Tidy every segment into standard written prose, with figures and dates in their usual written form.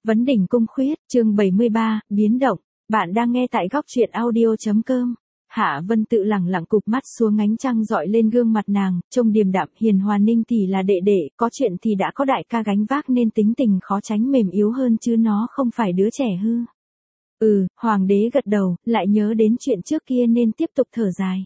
Vấn đỉnh cung khuyết, chương 73, biến động. Bạn đang nghe tại góc truyện audio.com. Hạ Vân Tự lẳng lặng cụp mắt xuống ánh trăng dọi lên gương mặt nàng, trông điềm đạm hiền hòa. Ninh tỷ là đệ đệ, có chuyện thì đã có đại ca gánh vác nên tính tình khó tránh mềm yếu hơn chứ nó không phải đứa trẻ hư. Hoàng đế gật đầu, lại nhớ đến chuyện trước kia nên tiếp tục thở dài.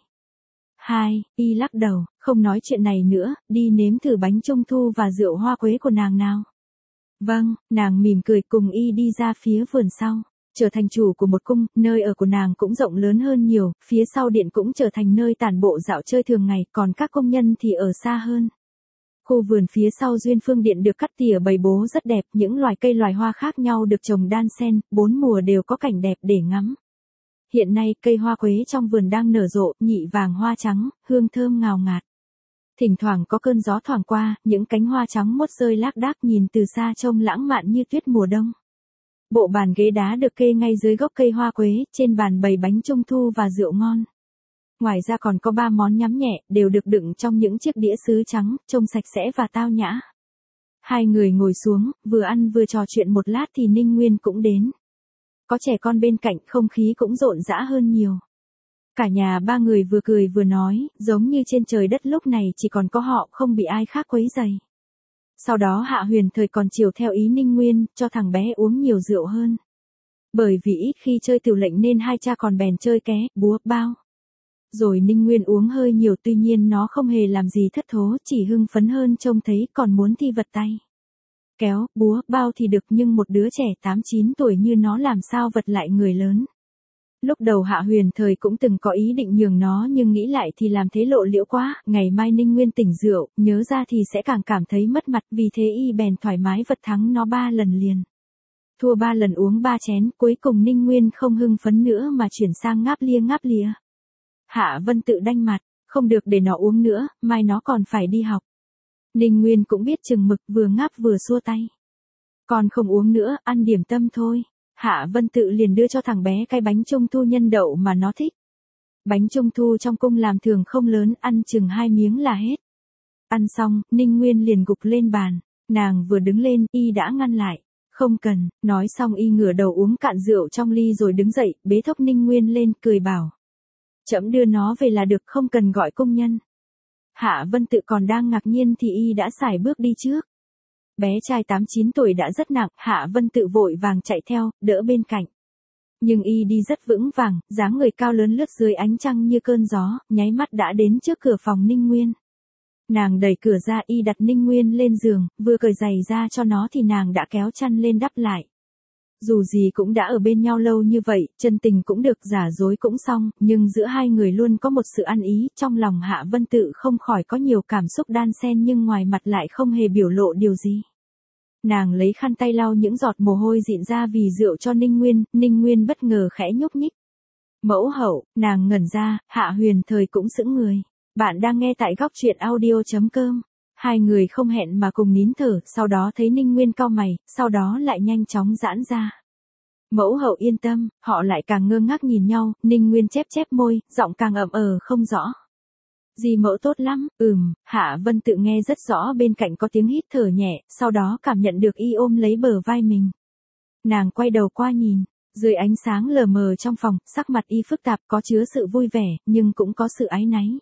Y lắc đầu, không nói chuyện này nữa, đi nếm thử bánh trung thu và rượu hoa quế của nàng nào. Vâng, nàng mỉm cười cùng y đi ra phía vườn sau. Trở thành chủ của một cung, nơi ở của nàng cũng rộng lớn hơn nhiều, phía sau điện cũng trở thành nơi tản bộ dạo chơi thường ngày, còn các công nhân thì ở xa hơn. Khu vườn phía sau Duyên Phương Điện được cắt tỉa bày bố rất đẹp, những loài cây loài hoa khác nhau được trồng đan xen, 4 mùa đều có cảnh đẹp để ngắm. Hiện nay cây hoa quế trong vườn đang nở rộ, nhị vàng hoa trắng, hương thơm ngào ngạt. Thỉnh thoảng có cơn gió thoảng qua, những cánh hoa trắng mốt rơi lác đác nhìn từ xa trông lãng mạn như tuyết mùa đông. Bộ bàn ghế đá được kê ngay dưới gốc cây hoa quế, trên bàn bày bánh trung thu và rượu ngon. Ngoài ra còn có 3 món nhắm nhẹ, đều được đựng trong những chiếc đĩa sứ trắng, trông sạch sẽ và tao nhã. Hai người ngồi xuống, vừa ăn vừa trò chuyện một lát thì Ninh Nguyên cũng đến. Có trẻ con bên cạnh, không khí cũng rộn rã hơn nhiều. Cả nhà 3 người vừa cười vừa nói, giống như trên trời đất lúc này chỉ còn có họ, không bị ai khác quấy rầy. Sau đó Hạ Huyền Thời còn chiều theo ý Ninh Nguyên, cho thằng bé uống nhiều rượu hơn. Bởi vì ít khi chơi tiểu lệnh nên hai cha còn bèn chơi ké, búa, bao. Rồi Ninh Nguyên uống hơi nhiều, tuy nhiên nó không hề làm gì thất thố, chỉ hưng phấn hơn trông thấy còn muốn thi vật tay. Kéo, búa, bao thì được, nhưng một đứa trẻ 8-9 tuổi như nó làm sao vật lại người lớn. Lúc đầu Hạ Huyền Thời cũng từng có ý định nhường nó, nhưng nghĩ lại thì làm thế lộ liễu quá, ngày mai Ninh Nguyên tỉnh rượu, nhớ ra thì sẽ càng cảm thấy mất mặt, vì thế y bèn thoải mái vật thắng nó 3 lần liền. Thua 3 lần uống 3 chén, cuối cùng Ninh Nguyên không hưng phấn nữa mà chuyển sang ngáp lia. Hạ Vân Tự đanh mặt, không được để nó uống nữa, mai nó còn phải đi học. Ninh Nguyên cũng biết chừng mực, vừa ngáp vừa xua tay. Con không uống nữa, ăn điểm tâm thôi. Hạ Vân Tự liền đưa cho thằng bé cái bánh trung thu nhân đậu mà nó thích. Bánh trung thu trong cung làm thường không lớn, ăn chừng 2 miếng là hết. Ăn xong, Ninh Nguyên liền gục lên bàn. Nàng vừa đứng lên, y đã ngăn lại. Không cần, nói xong y ngửa đầu uống cạn rượu trong ly rồi đứng dậy, bế thốc Ninh Nguyên lên, cười bảo. Trẫm đưa nó về là được, không cần gọi công nhân. Hạ Vân Tự còn đang ngạc nhiên thì y đã sải bước đi trước. Bé trai 8-9 tuổi đã rất nặng, Hạ Vân Tự vội vàng chạy theo, đỡ bên cạnh. Nhưng y đi rất vững vàng, dáng người cao lớn lướt dưới ánh trăng như cơn gió, nháy mắt đã đến trước cửa phòng Ninh Nguyên. Nàng đẩy cửa ra, y đặt Ninh Nguyên lên giường, vừa cởi giày ra cho nó thì nàng đã kéo chăn lên đắp lại. Dù gì cũng đã ở bên nhau lâu như vậy, chân tình cũng được, giả dối cũng xong, nhưng giữa hai người luôn có một sự ăn ý, trong lòng Hạ Vân Tự không khỏi có nhiều cảm xúc đan xen nhưng ngoài mặt lại không hề biểu lộ điều gì. Nàng lấy khăn tay lau những giọt mồ hôi dịn ra vì rượu cho Ninh Nguyên bất ngờ khẽ nhúc nhích. Mẫu hậu, nàng ngẩn ra, Hạ Huyền Thời cũng sững người. Bạn đang nghe tại góc truyện audio.com. Hai người không hẹn mà cùng nín thở, sau đó thấy Ninh Nguyên cau mày, sau đó lại nhanh chóng giãn ra. Mẫu hậu yên tâm, họ lại càng ngơ ngác nhìn nhau, Ninh Nguyên chép môi, giọng càng ậm không rõ. Dì mẫu tốt lắm, Hạ Vân Tự nghe rất rõ, bên cạnh có tiếng hít thở nhẹ, sau đó cảm nhận được y ôm lấy bờ vai mình. Nàng quay đầu qua nhìn, dưới ánh sáng lờ mờ trong phòng, sắc mặt y phức tạp, có chứa sự vui vẻ, nhưng cũng có sự áy náy.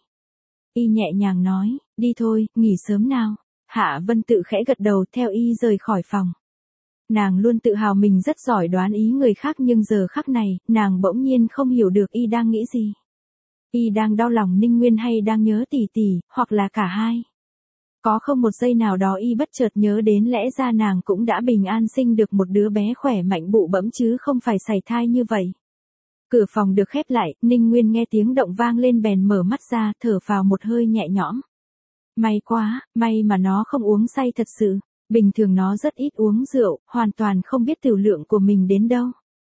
Y nhẹ nhàng nói, đi thôi, nghỉ sớm nào. Hạ Vân Tự khẽ gật đầu theo y rời khỏi phòng. Nàng luôn tự hào mình rất giỏi đoán ý người khác, nhưng giờ khắc này, nàng bỗng nhiên không hiểu được y đang nghĩ gì. Y đang đau lòng Ninh Nguyên hay đang nhớ tỷ tỷ, hoặc là cả hai. Có không một giây nào đó y bất chợt nhớ đến lẽ ra nàng cũng đã bình an sinh được một đứa bé khỏe mạnh bụ bẫm chứ không phải sảy thai như vậy. Cửa phòng được khép lại, Ninh Nguyên nghe tiếng động vang lên bèn mở mắt ra, thở phào một hơi nhẹ nhõm. May quá, may mà nó không uống say thật sự. Bình thường nó rất ít uống rượu, hoàn toàn không biết tiểu lượng của mình đến đâu.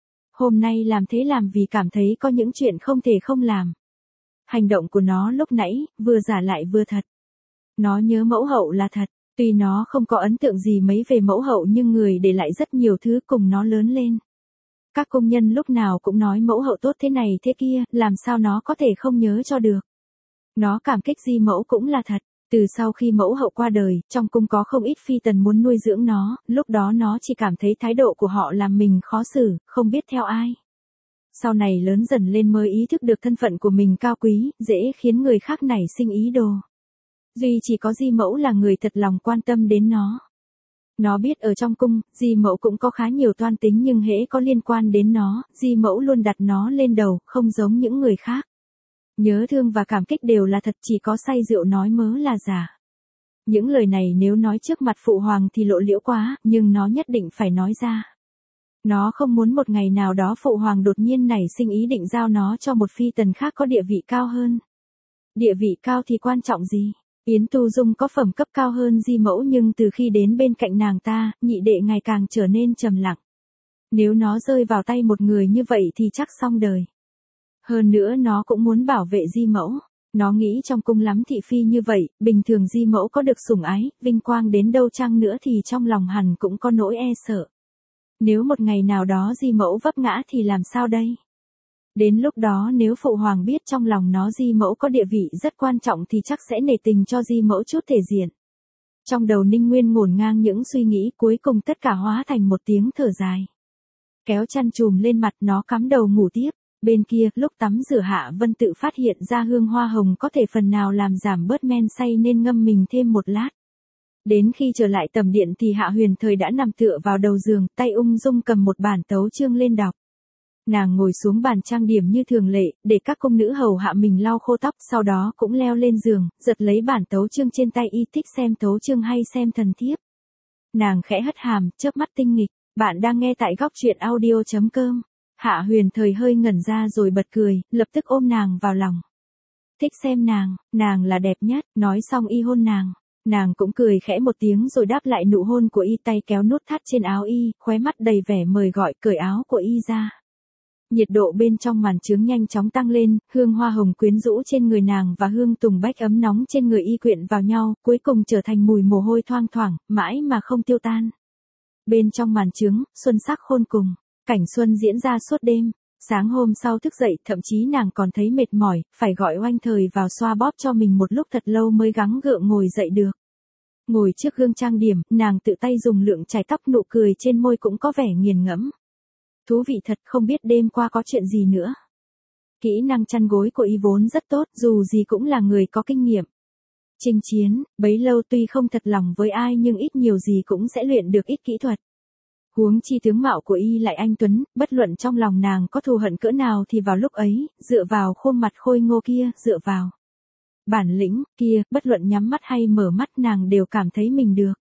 Hôm nay làm thế làm vì cảm thấy có những chuyện không thể không làm. Hành động của nó lúc nãy, vừa giả lại vừa thật. Nó nhớ mẫu hậu là thật, tuy nó không có ấn tượng gì mấy về mẫu hậu nhưng người để lại rất nhiều thứ cùng nó lớn lên. Các công nhân lúc nào cũng nói mẫu hậu tốt thế này thế kia, làm sao nó có thể không nhớ cho được. Nó cảm kích di mẫu cũng là thật. Từ sau khi mẫu hậu qua đời, trong cung có không ít phi tần muốn nuôi dưỡng nó, lúc đó nó chỉ cảm thấy thái độ của họ làm mình khó xử, không biết theo ai. Sau này lớn dần lên mới ý thức được thân phận của mình cao quý, dễ khiến người khác nảy sinh ý đồ. Duy chỉ có Di Mẫu là người thật lòng quan tâm đến nó. Nó biết ở trong cung, Di Mẫu cũng có khá nhiều toan tính nhưng hễ có liên quan đến nó, Di Mẫu luôn đặt nó lên đầu, không giống những người khác. Nhớ thương và cảm kích đều là thật, chỉ có say rượu nói mớ là giả. Những lời này nếu nói trước mặt phụ hoàng thì lộ liễu quá, nhưng nó nhất định phải nói ra. Nó không muốn một ngày nào đó phụ hoàng đột nhiên nảy sinh ý định giao nó cho một phi tần khác có địa vị cao hơn. Địa vị cao thì quan trọng gì? Yến Tu Dung có phẩm cấp cao hơn Di Mẫu nhưng từ khi đến bên cạnh nàng ta, nhị đệ ngày càng trở nên trầm lặng. Nếu nó rơi vào tay một người như vậy thì chắc xong đời. Hơn nữa nó cũng muốn bảo vệ Di Mẫu. Nó nghĩ trong cung lắm thị phi như vậy, bình thường Di Mẫu có được sủng ái, vinh quang đến đâu chăng nữa thì trong lòng hẳn cũng có nỗi e sợ. Nếu một ngày nào đó Di Mẫu vấp ngã thì làm sao đây? Đến lúc đó nếu phụ hoàng biết trong lòng nó Di Mẫu có địa vị rất quan trọng thì chắc sẽ nể tình cho Di Mẫu chút thể diện. Trong đầu Ninh Nguyên ngổn ngang những suy nghĩ, cuối cùng tất cả hóa thành một tiếng thở dài. Kéo chăn chùm lên mặt, nó cắm đầu ngủ tiếp. Bên kia, lúc tắm rửa Hạ Vân Tự phát hiện ra hương hoa hồng có thể phần nào làm giảm bớt men say nên ngâm mình thêm một lát. Đến khi trở lại tầm điện thì Hạ Huyền Thời đã nằm tựa vào đầu giường, tay ung dung cầm một bản tấu chương lên đọc. Nàng ngồi xuống bàn trang điểm như thường lệ, để các cung nữ hầu hạ mình lau khô tóc, sau đó cũng leo lên giường, giật lấy bản tấu chương trên tay y, thích xem tấu chương hay xem thần thiếp. Nàng khẽ hất hàm, chớp mắt tinh nghịch, bạn đang nghe tại góc truyện audio.com. Hạ Huyền Thời hơi ngẩn ra rồi bật cười, lập tức ôm nàng vào lòng. Thích xem nàng là đẹp nhất, nói xong y hôn nàng. Nàng cũng cười khẽ một tiếng rồi đáp lại nụ hôn của y, tay kéo nút thắt trên áo y, khóe mắt đầy vẻ mời gọi, cởi áo của y ra. Nhiệt độ bên trong màn trướng nhanh chóng tăng lên, hương hoa hồng quyến rũ trên người nàng và hương tùng bách ấm nóng trên người y quyện vào nhau, cuối cùng trở thành mùi mồ hôi thoang thoảng, mãi mà không tiêu tan. Bên trong màn trướng, xuân sắc khôn cùng, cảnh xuân diễn ra suốt đêm. Sáng hôm sau thức dậy, thậm chí nàng còn thấy mệt mỏi, phải gọi Oanh Thời vào xoa bóp cho mình một lúc thật lâu mới gắng gượng ngồi dậy được. Ngồi trước gương trang điểm, nàng tự tay dùng lượng chải tóc, nụ cười trên môi cũng có vẻ nghiền ngẫm. Thú vị thật, không biết đêm qua có chuyện gì nữa. Kỹ năng chăn gối của y vốn rất tốt, dù gì cũng là người có kinh nghiệm. Chinh chiến, bấy lâu tuy không thật lòng với ai nhưng ít nhiều gì cũng sẽ luyện được ít kỹ thuật. Huống chi tướng mạo của y lại anh tuấn, bất luận trong lòng nàng có thù hận cỡ nào thì vào lúc ấy, dựa vào khuôn mặt khôi ngô kia, dựa vào bản lĩnh kia, bất luận nhắm mắt hay mở mắt nàng đều cảm thấy mình được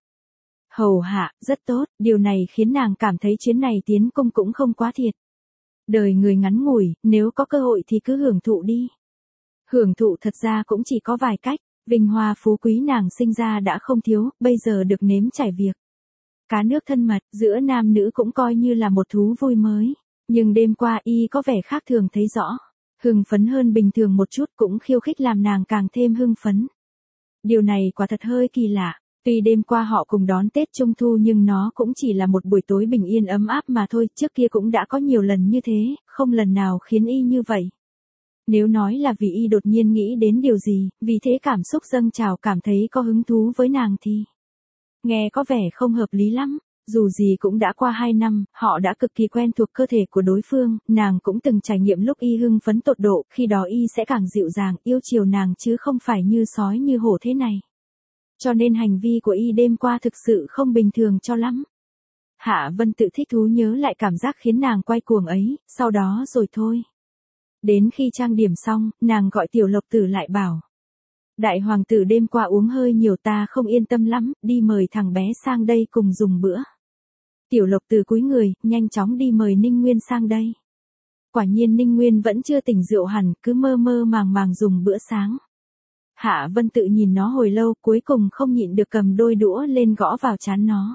hầu hạ rất tốt, điều này khiến nàng cảm thấy chuyến này tiến cung cũng không quá thiệt. Đời người ngắn ngủi, nếu có cơ hội thì cứ hưởng thụ đi. Hưởng thụ thật ra cũng chỉ có vài cách, vinh hoa phú quý nàng sinh ra đã không thiếu, bây giờ được nếm trải việc cá nước thân mật, giữa nam nữ cũng coi như là một thú vui mới. Nhưng đêm qua y có vẻ khác thường thấy rõ. Hưng phấn hơn bình thường một chút, cũng khiêu khích làm nàng càng thêm hưng phấn. Điều này quả thật hơi kỳ lạ. Tuy đêm qua họ cùng đón Tết Trung Thu nhưng nó cũng chỉ là một buổi tối bình yên ấm áp mà thôi, trước kia cũng đã có nhiều lần như thế, không lần nào khiến y như vậy. Nếu nói là vì y đột nhiên nghĩ đến điều gì, vì thế cảm xúc dâng trào cảm thấy có hứng thú với nàng thì nghe có vẻ không hợp lý lắm. Dù gì cũng đã qua 2 năm, họ đã cực kỳ quen thuộc cơ thể của đối phương, nàng cũng từng trải nghiệm lúc y hưng phấn tột độ, khi đó y sẽ càng dịu dàng, yêu chiều nàng chứ không phải như sói như hổ thế này. Cho nên hành vi của y đêm qua thực sự không bình thường cho lắm. Hạ Vân Tự thích thú nhớ lại cảm giác khiến nàng quay cuồng ấy, sau đó rồi thôi. Đến khi trang điểm xong, nàng gọi Tiểu Lộc Tử lại bảo. Đại hoàng tử đêm qua uống hơi nhiều, ta không yên tâm lắm, đi mời thằng bé sang đây cùng dùng bữa. Tiểu Lộc Tử cúi người, nhanh chóng đi mời Ninh Nguyên sang đây. Quả nhiên Ninh Nguyên vẫn chưa tỉnh rượu hẳn, cứ mơ mơ màng màng dùng bữa sáng. Hạ Vân Tự nhìn nó hồi lâu, cuối cùng không nhịn được cầm đôi đũa lên gõ vào trán nó.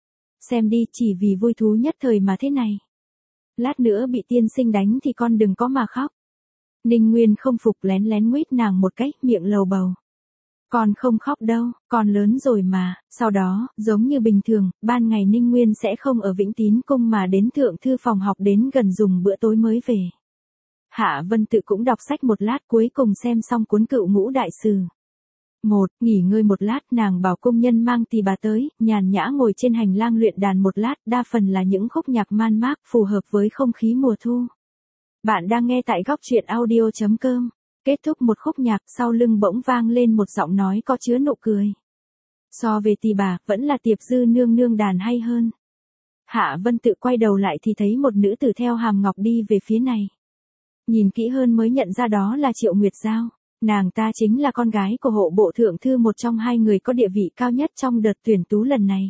Xem đi, chỉ vì vui thú nhất thời mà thế này. Lát nữa bị tiên sinh đánh thì con đừng có mà khóc. Ninh Nguyên không phục, lén lén nguyết nàng một cái, miệng lầu bầu. Con không khóc đâu, con lớn rồi mà. Sau đó, giống như bình thường, ban ngày Ninh Nguyên sẽ không ở Vĩnh Tín Cung mà đến thượng thư phòng học đến gần dùng bữa tối mới về. Hạ Vân Tự cũng đọc sách một lát, cuối cùng xem xong cuốn Cựu Ngũ Đại Sử. Nghỉ ngơi một lát, nàng bảo công nhân mang tỳ bà tới, nhàn nhã ngồi trên hành lang luyện đàn một lát, đa phần là những khúc nhạc man mác phù hợp với không khí mùa thu. Bạn đang nghe tại góc truyện audio.com. Kết thúc một khúc nhạc, sau lưng bỗng vang lên một giọng nói có chứa nụ cười. So về tỳ bà, vẫn là Tiệp Dư nương nương đàn hay hơn. Hạ Vân Tự quay đầu lại thì thấy một nữ tử theo Hàm Ngọc đi về phía này. Nhìn kỹ hơn mới nhận ra đó là Triệu Nguyệt Giao. Nàng ta chính là con gái của hộ bộ thượng thư, một trong hai người có địa vị cao nhất trong đợt tuyển tú lần này.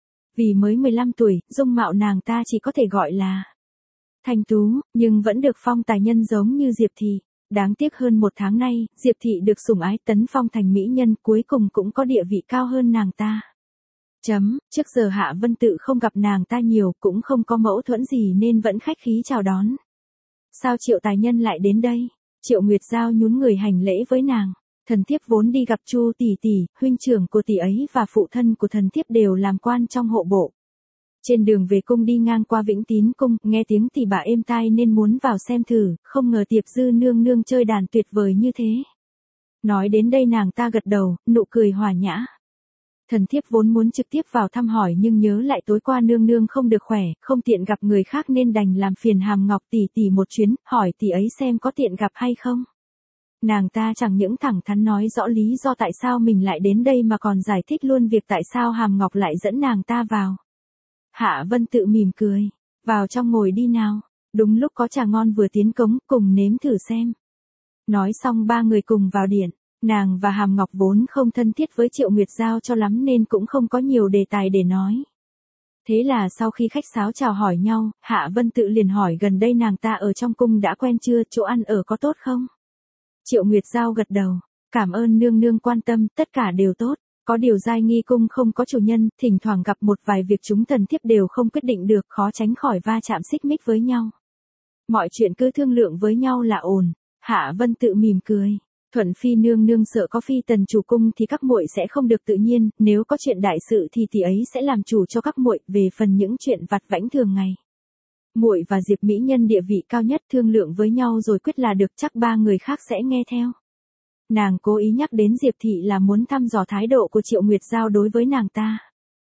Vì mới 15 tuổi, dung mạo nàng ta chỉ có thể gọi là thanh tú, nhưng vẫn được phong tài nhân giống như Diệp Thị. Đáng tiếc hơn một tháng nay, Diệp Thị được sủng ái tấn phong thành mỹ nhân, cuối cùng cũng có địa vị cao hơn nàng ta. Trước giờ Hạ Vân Tự không gặp nàng ta nhiều, cũng không có mâu thuẫn gì nên vẫn khách khí chào đón. Sao Triệu tài nhân lại đến đây? Triệu Nguyệt Giao nhún người hành lễ với nàng. Thần thiếp vốn đi gặp Chu tỷ tỷ, huynh trưởng của tỷ ấy và phụ thân của thần thiếp đều làm quan trong hộ bộ. Trên đường về cung đi ngang qua Vĩnh Tín cung, nghe tiếng tỳ bà êm tai nên muốn vào xem thử, không ngờ Tiệp Dư nương nương chơi đàn tuyệt vời như thế. Nói đến đây nàng ta gật đầu, nụ cười hòa nhã. Thần thiếp vốn muốn trực tiếp vào thăm hỏi nhưng nhớ lại tối qua nương nương không được khỏe, không tiện gặp người khác nên đành làm phiền Hàm Ngọc tỷ tỷ một chuyến, hỏi tỷ ấy xem có tiện gặp hay không. Nàng ta chẳng những thẳng thắn nói rõ lý do tại sao mình lại đến đây mà còn giải thích luôn việc tại sao Hàm Ngọc lại dẫn nàng ta vào. Hạ Vân Tự mỉm cười, vào trong ngồi đi nào, đúng lúc có trà ngon vừa tiến cống, cùng nếm thử xem. Nói xong ba người cùng vào điện. Nàng và Hàm Ngọc vốn không thân thiết với Triệu Nguyệt Giao cho lắm nên cũng không có nhiều đề tài để nói. Thế là sau khi khách sáo chào hỏi nhau, Hạ Vân Tự liền hỏi gần đây nàng ta ở trong cung đã quen chưa, chỗ ăn ở có tốt không? Triệu Nguyệt Giao gật đầu, cảm ơn nương nương quan tâm, tất cả đều tốt. Có điều Giai Nghi cung không có chủ nhân, thỉnh thoảng gặp một vài việc chúng thần thiếp đều không quyết định được, khó tránh khỏi va chạm xích mích với nhau. Mọi chuyện cứ thương lượng với nhau là ổn. Hạ Vân Tự mỉm cười. Thuận Phi nương nương sợ có phi tần chủ cung thì các muội sẽ không được tự nhiên, nếu có chuyện đại sự thì tỷ ấy sẽ làm chủ cho các muội, về phần những chuyện vặt vãnh thường ngày. Muội và Diệp mỹ nhân địa vị cao nhất, thương lượng với nhau rồi quyết là được, chắc ba người khác sẽ nghe theo. Nàng cố ý nhắc đến Diệp Thị là muốn thăm dò thái độ của Triệu Nguyệt Giao đối với nàng ta.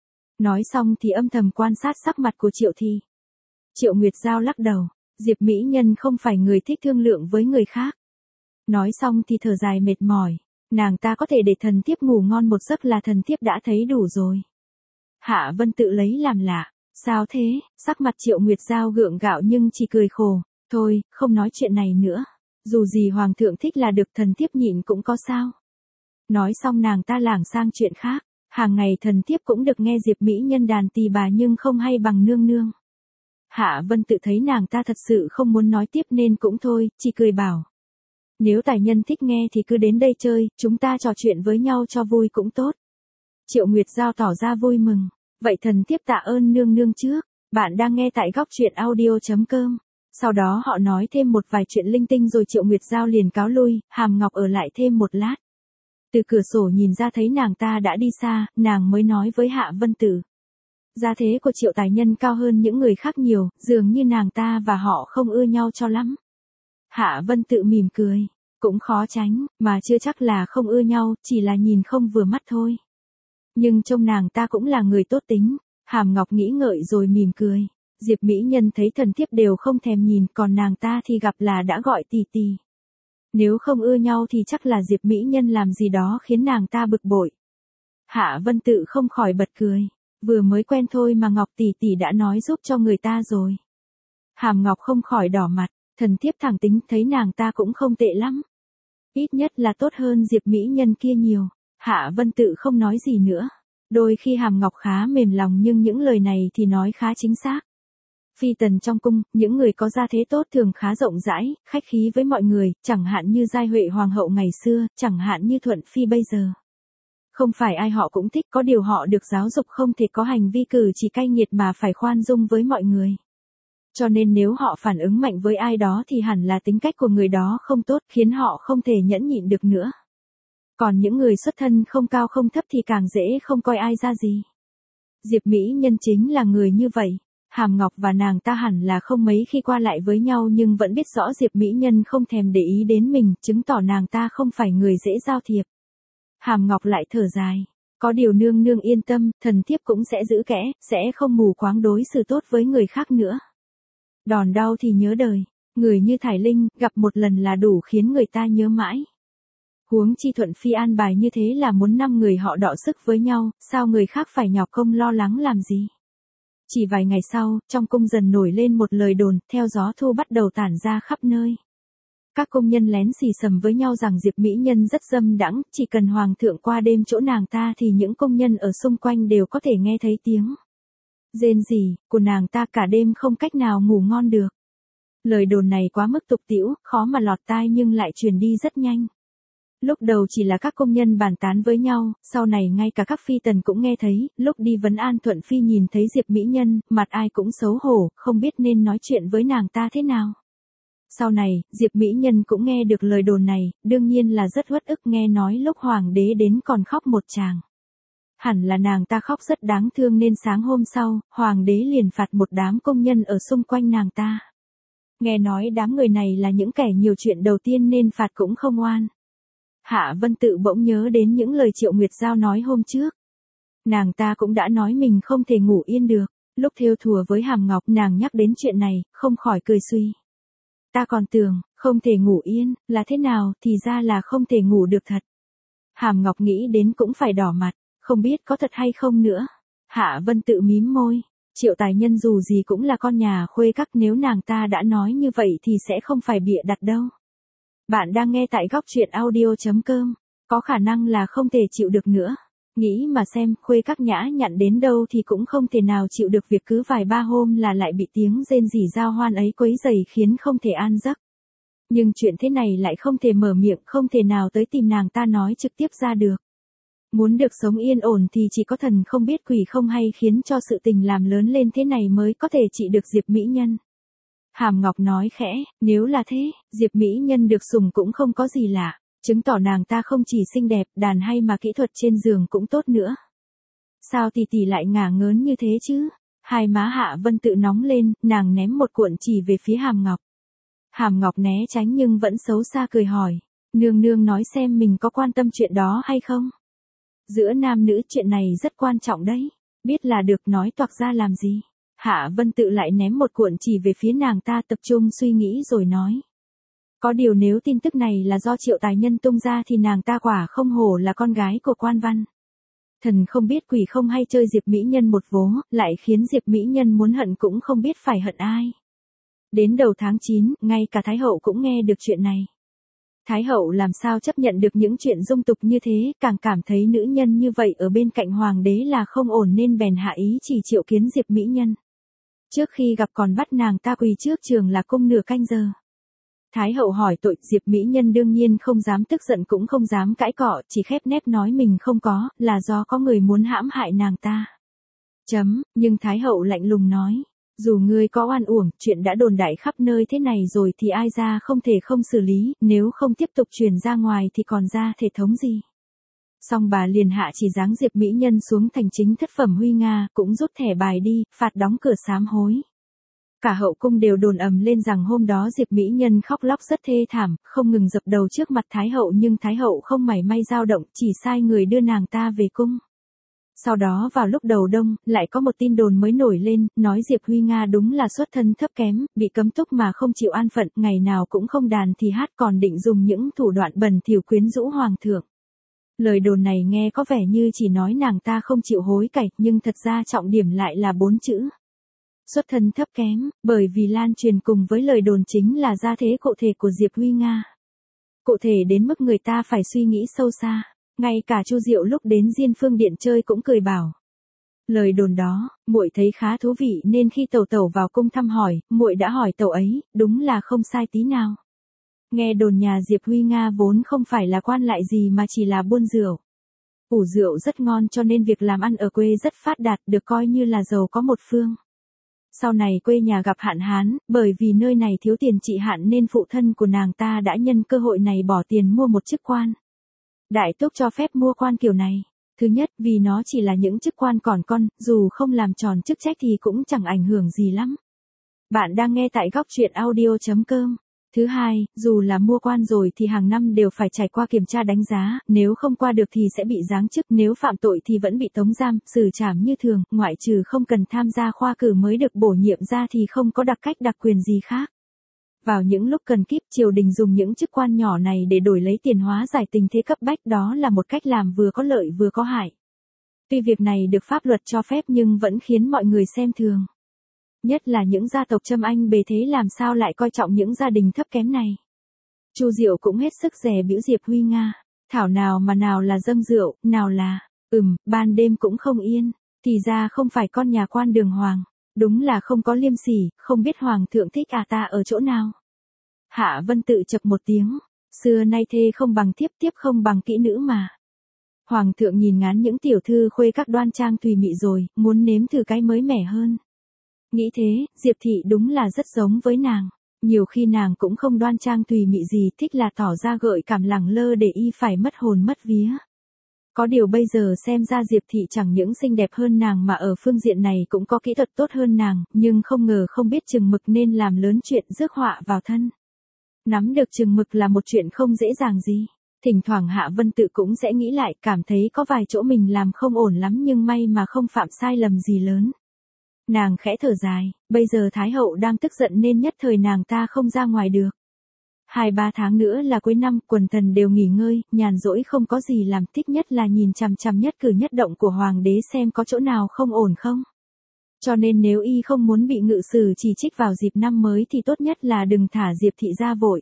Nói xong thì âm thầm quan sát sắc mặt của Triệu Thị. Triệu Nguyệt Giao lắc đầu, Diệp mỹ nhân không phải người thích thương lượng với người khác. Nói xong thì thở dài mệt mỏi, nàng ta có thể để thần thiếp ngủ ngon một giấc là thần thiếp đã thấy đủ rồi. Hạ Vân Tự lấy làm lạ, sao thế? Sắc mặt Triệu Nguyệt Giao gượng gạo nhưng chỉ cười khổ, thôi, không nói chuyện này nữa. Dù gì hoàng thượng thích là được, thần thiếp nhịn cũng có sao. Nói xong nàng ta lảng sang chuyện khác, hàng ngày thần thiếp cũng được nghe Diệp mỹ nhân đàn tỳ bà nhưng không hay bằng nương nương. Hạ Vân Tự thấy nàng ta thật sự không muốn nói tiếp nên cũng thôi, chỉ cười bảo. Nếu tài nhân thích nghe thì cứ đến đây chơi, chúng ta trò chuyện với nhau cho vui cũng tốt. Triệu Nguyệt Giao tỏ ra vui mừng. Vậy thần thiếp tạ ơn nương nương trước. Bạn đang nghe tại góc truyện audio.com. Sau đó họ nói thêm một vài chuyện linh tinh rồi Triệu Nguyệt Giao liền cáo lui, Hàm Ngọc ở lại thêm một lát. Từ cửa sổ nhìn ra thấy nàng ta đã đi xa, nàng mới nói với Hạ Vân Tự. Gia thế của Triệu tài nhân cao hơn những người khác nhiều, dường như nàng ta và họ không ưa nhau cho lắm. Hạ Vân Tự mỉm cười, cũng khó tránh, mà chưa chắc là không ưa nhau, chỉ là nhìn không vừa mắt thôi. Nhưng trông nàng ta cũng là người tốt tính. Hàm Ngọc nghĩ ngợi rồi mỉm cười. Diệp mỹ nhân thấy thần thiếp đều không thèm nhìn, còn nàng ta thì gặp là đã gọi tỷ tỷ. Nếu không ưa nhau thì chắc là Diệp mỹ nhân làm gì đó khiến nàng ta bực bội. Hạ Vân Tự không khỏi bật cười. Vừa mới quen thôi mà Ngọc tỷ tỷ đã nói giúp cho người ta rồi. Hàm Ngọc không khỏi đỏ mặt. Thần thiếp thẳng tính thấy nàng ta cũng không tệ lắm. Ít nhất là tốt hơn Diệp mỹ nhân kia nhiều. Hạ Vân Tự không nói gì nữa. Đôi khi Hàm Ngọc khá mềm lòng nhưng những lời này thì nói khá chính xác. Phi tần trong cung, những người có gia thế tốt thường khá rộng rãi, khách khí với mọi người, chẳng hạn như Giai Huệ hoàng hậu ngày xưa, chẳng hạn như Thuận Phi bây giờ. Không phải ai họ cũng thích, có điều họ được giáo dục không thể có hành vi cử chỉ cay nghiệt mà phải khoan dung với mọi người. Cho nên nếu họ phản ứng mạnh với ai đó thì hẳn là tính cách của người đó không tốt, khiến họ không thể nhẫn nhịn được nữa. Còn những người xuất thân không cao không thấp thì càng dễ không coi ai ra gì. Diệp mỹ nhân chính là người như vậy. Hàm Ngọc và nàng ta hẳn là không mấy khi qua lại với nhau nhưng vẫn biết rõ Diệp mỹ nhân không thèm để ý đến mình, chứng tỏ nàng ta không phải người dễ giao thiệp. Hàm Ngọc lại thở dài. Có điều nương nương yên tâm, thần thiếp cũng sẽ giữ kẽ, sẽ không mù quáng đối xử tốt với người khác nữa. Đòn đau thì nhớ đời, người như Thải Linh, gặp một lần là đủ khiến người ta nhớ mãi. Huống chi Thuận Phi an bài như thế là muốn 5 người họ đọ sức với nhau, sao người khác phải nhọc công lo lắng làm gì. Chỉ vài ngày sau, trong cung dần nổi lên một lời đồn, theo gió thu bắt đầu tản ra khắp nơi. Các công nhân lén xì xầm với nhau rằng Diệp Mỹ Nhân rất dâm đãng, chỉ cần hoàng thượng qua đêm chỗ nàng ta thì những công nhân ở xung quanh đều có thể nghe thấy tiếng rên rỉ của nàng ta cả đêm không cách nào ngủ ngon được. Lời đồn này quá mức tục tĩu, khó mà lọt tai nhưng lại truyền đi rất nhanh. Lúc đầu chỉ là các công nhân bàn tán với nhau, sau này ngay cả các phi tần cũng nghe thấy, lúc đi vấn an Thuận Phi nhìn thấy Diệp Mỹ Nhân, mặt ai cũng xấu hổ, không biết nên nói chuyện với nàng ta thế nào. Sau này, Diệp Mỹ Nhân cũng nghe được lời đồn này, đương nhiên là rất uất ức, nghe nói lúc hoàng đế đến còn khóc một tràng. Hẳn là nàng ta khóc rất đáng thương nên sáng hôm sau, hoàng đế liền phạt một đám công nhân ở xung quanh nàng ta. Nghe nói đám người này là những kẻ nhiều chuyện đầu tiên nên phạt cũng không oan. Hạ Vân Tự bỗng nhớ đến những lời Triệu Nguyệt Giao nói hôm trước. Nàng ta cũng đã nói mình không thể ngủ yên được, lúc thêu thùa với Hàm Ngọc nàng nhắc đến chuyện này, không khỏi cười suy. Ta còn tưởng, không thể ngủ yên, là thế nào, thì ra là không thể ngủ được thật. Hàm Ngọc nghĩ đến cũng phải đỏ mặt, không biết có thật hay không nữa. Hạ Vân Tự mím môi, Triệu Tài Nhân dù gì cũng là con nhà khuê các, nếu nàng ta đã nói như vậy thì sẽ không phải bịa đặt đâu. Bạn đang nghe tại góc truyện audio.com, có khả năng là không thể chịu được nữa. Nghĩ mà xem, khuê các nhã nhặn đến đâu thì cũng không thể nào chịu được việc cứ vài ba hôm là lại bị tiếng rên rỉ giao hoan ấy quấy rầy khiến không thể an giấc. Nhưng chuyện thế này lại không thể mở miệng, không thể nào tới tìm nàng ta nói trực tiếp ra được. Muốn được sống yên ổn thì chỉ có thần không biết quỷ không hay khiến cho sự tình làm lớn lên thế này mới có thể trị được Diệp Mỹ Nhân. Hàm Ngọc nói khẽ, nếu là thế, Diệp Mỹ Nhân được sủng cũng không có gì lạ, chứng tỏ nàng ta không chỉ xinh đẹp, đàn hay mà kỹ thuật trên giường cũng tốt nữa. Sao tỷ lại ngả ngớn như thế chứ? Hai má Hạ Vân Tự nóng lên, nàng ném một cuộn chỉ về phía Hàm Ngọc. Hàm Ngọc né tránh nhưng vẫn xấu xa cười hỏi, nương nương nói xem mình có quan tâm chuyện đó hay không? Giữa nam nữ chuyện này rất quan trọng đấy, biết là được, nói toạc ra làm gì? Hạ Vân Tự lại ném một cuộn chỉ về phía nàng ta, tập trung suy nghĩ rồi nói. Có điều nếu tin tức này là do Triệu Tài Nhân tung ra thì nàng ta quả không hổ là con gái của quan văn. Thần không biết quỷ không hay chơi Diệp Mỹ Nhân một vố, lại khiến Diệp Mỹ Nhân muốn hận cũng không biết phải hận ai. Đến đầu tháng 9, ngay cả Thái Hậu cũng nghe được chuyện này. Thái Hậu làm sao chấp nhận được những chuyện dung tục như thế, càng cảm thấy nữ nhân như vậy ở bên cạnh hoàng đế là không ổn nên bèn hạ ý chỉ triệu kiến Diệp Mỹ Nhân. Trước khi gặp còn bắt nàng ta quỳ trước trường là cung nửa canh giờ. Thái Hậu hỏi tội, Diệp Mỹ Nhân đương nhiên không dám tức giận cũng không dám cãi cọ, chỉ khép nép nói mình không có, là do có người muốn hãm hại nàng ta. Nhưng Thái Hậu lạnh lùng nói, dù ngươi có oan uổng, chuyện đã đồn đại khắp nơi thế này rồi thì ai ra không thể không xử lý, nếu không tiếp tục truyền ra ngoài thì còn ra thể thống gì. Xong bà liền hạ chỉ giáng Diệp Mỹ Nhân xuống thành chính thất phẩm huy nga, cũng rút thẻ bài đi, phạt đóng cửa sám hối. Cả hậu cung đều đồn ầm lên rằng hôm đó Diệp Mỹ Nhân khóc lóc rất thê thảm, không ngừng dập đầu trước mặt Thái Hậu, nhưng Thái Hậu không mảy may dao động, chỉ sai người đưa nàng ta về cung. Sau đó vào lúc đầu đông, lại có một tin đồn mới nổi lên, nói Diệp Huy Nga đúng là xuất thân thấp kém, bị cấm túc mà không chịu an phận, ngày nào cũng không đàn thì hát, còn định dùng những thủ đoạn bẩn thỉu quyến rũ hoàng thượng. Lời đồn này nghe có vẻ như chỉ nói nàng ta không chịu hối cải, nhưng thật ra trọng điểm lại là 4 chữ. Xuất thân thấp kém, bởi vì lan truyền cùng với lời đồn chính là gia thế cụ thể của Diệp Huy Nga. Cụ thể đến mức người ta phải suy nghĩ sâu xa, ngay cả Chu Diệu lúc đến Diên Phương Điện chơi cũng cười bảo. Lời đồn đó, muội thấy khá thú vị nên khi tẩu tẩu vào cung thăm hỏi, muội đã hỏi tẩu ấy, đúng là không sai tí nào. Nghe đồn nhà Diệp Huy Nga vốn không phải là quan lại gì mà chỉ là buôn rượu. Ủ rượu rất ngon cho nên việc làm ăn ở quê rất phát đạt, được coi như là giàu có một phương. Sau này quê nhà gặp hạn hán, bởi vì nơi này thiếu tiền trị hạn nên phụ thân của nàng ta đã nhân cơ hội này bỏ tiền mua một chức quan. Đại túc cho phép mua quan kiểu này. Thứ nhất, vì nó chỉ là những chức quan còn con, dù không làm tròn chức trách thì cũng chẳng ảnh hưởng gì lắm. Bạn đang nghe tại góc truyện audio.com. Thứ hai, dù là mua quan rồi thì hàng năm đều phải trải qua kiểm tra đánh giá, nếu không qua được thì sẽ bị giáng chức, nếu phạm tội thì vẫn bị tống giam, xử trảm như thường, ngoại trừ không cần tham gia khoa cử mới được bổ nhiệm ra thì không có đặc cách đặc quyền gì khác. Vào những lúc cần kíp, triều đình dùng những chức quan nhỏ này để đổi lấy tiền hóa giải tình thế cấp bách, đó là một cách làm vừa có lợi vừa có hại. Tuy việc này được pháp luật cho phép nhưng vẫn khiến mọi người xem thường. Nhất là những gia tộc châm anh bề thế làm sao lại coi trọng những gia đình thấp kém này. Chu Diệu cũng hết sức dè bĩu Diệp Huy Nga. Thảo nào mà nào là dâng rượu, nào là, ban đêm cũng không yên. Thì ra không phải con nhà quan đường hoàng. Đúng là không có liêm sỉ, không biết hoàng thượng thích à ta ở chỗ nào. Hạ Vân Tự chập một tiếng. Xưa nay thê không bằng thiếp, thiếp không bằng kỹ nữ mà. Hoàng thượng nhìn ngán những tiểu thư khuê các đoan trang tùy mị rồi, muốn nếm thử cái mới mẻ hơn. Nghĩ thế, Diệp Thị đúng là rất giống với nàng. Nhiều khi nàng cũng không đoan trang tùy mị gì, thích là tỏ ra gợi cảm lẳng lơ để y phải mất hồn mất vía. Có điều bây giờ xem ra Diệp Thị chẳng những xinh đẹp hơn nàng mà ở phương diện này cũng có kỹ thuật tốt hơn nàng, nhưng không ngờ không biết chừng mực nên làm lớn chuyện rước họa vào thân. Nắm được chừng mực là một chuyện không dễ dàng gì. Thỉnh thoảng Hạ Vân Tự cũng sẽ nghĩ lại, cảm thấy có vài chỗ mình làm không ổn lắm nhưng may mà không phạm sai lầm gì lớn. Nàng khẽ thở dài, bây giờ Thái Hậu đang tức giận nên nhất thời nàng ta không ra ngoài được. 2-3 tháng nữa là cuối năm, quần thần đều nghỉ ngơi, nhàn rỗi không có gì làm, thích nhất là nhìn chằm chằm nhất cử nhất động của Hoàng đế xem có chỗ nào không ổn không. Cho nên nếu y không muốn bị ngự sử chỉ trích vào dịp năm mới thì tốt nhất là đừng thả Diệp Thị ra vội.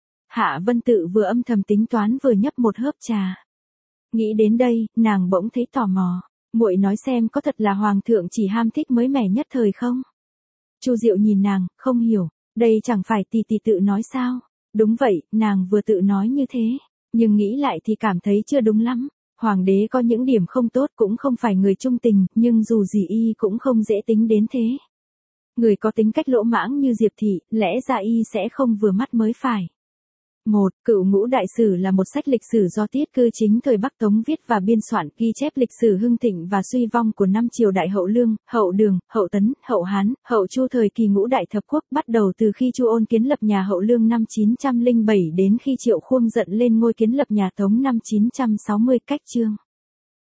Hạ Vân Tự vừa âm thầm tính toán vừa nhấp một hớp trà. Nghĩ đến đây, nàng bỗng thấy tò mò. Muội nói xem có thật là hoàng thượng chỉ ham thích mới mẻ nhất thời không? Chu Diệu nhìn nàng, không hiểu, đây chẳng phải tì tự nói sao? Đúng vậy, nàng vừa tự nói như thế, nhưng nghĩ lại thì cảm thấy chưa đúng lắm. Hoàng đế có những điểm không tốt, cũng không phải người trung tình, nhưng dù gì y cũng không dễ tính đến thế. Người có tính cách lỗ mãng như Diệp Thị, lẽ ra y sẽ không vừa mắt mới phải. 1. Cựu Ngũ Đại Sử là một sách lịch sử do Tiết Cư Chính thời Bắc Tống viết và biên soạn, ghi chép lịch sử hưng thịnh và suy vong của 5 triều đại Hậu Lương, Hậu Đường, Hậu Tấn, Hậu Hán, Hậu Chu thời kỳ Ngũ Đại Thập Quốc, bắt đầu từ khi Chu Ôn kiến lập nhà Hậu Lương năm 907 đến khi Triệu Khuông giận lên ngôi kiến lập nhà Tống năm 960, cách chương.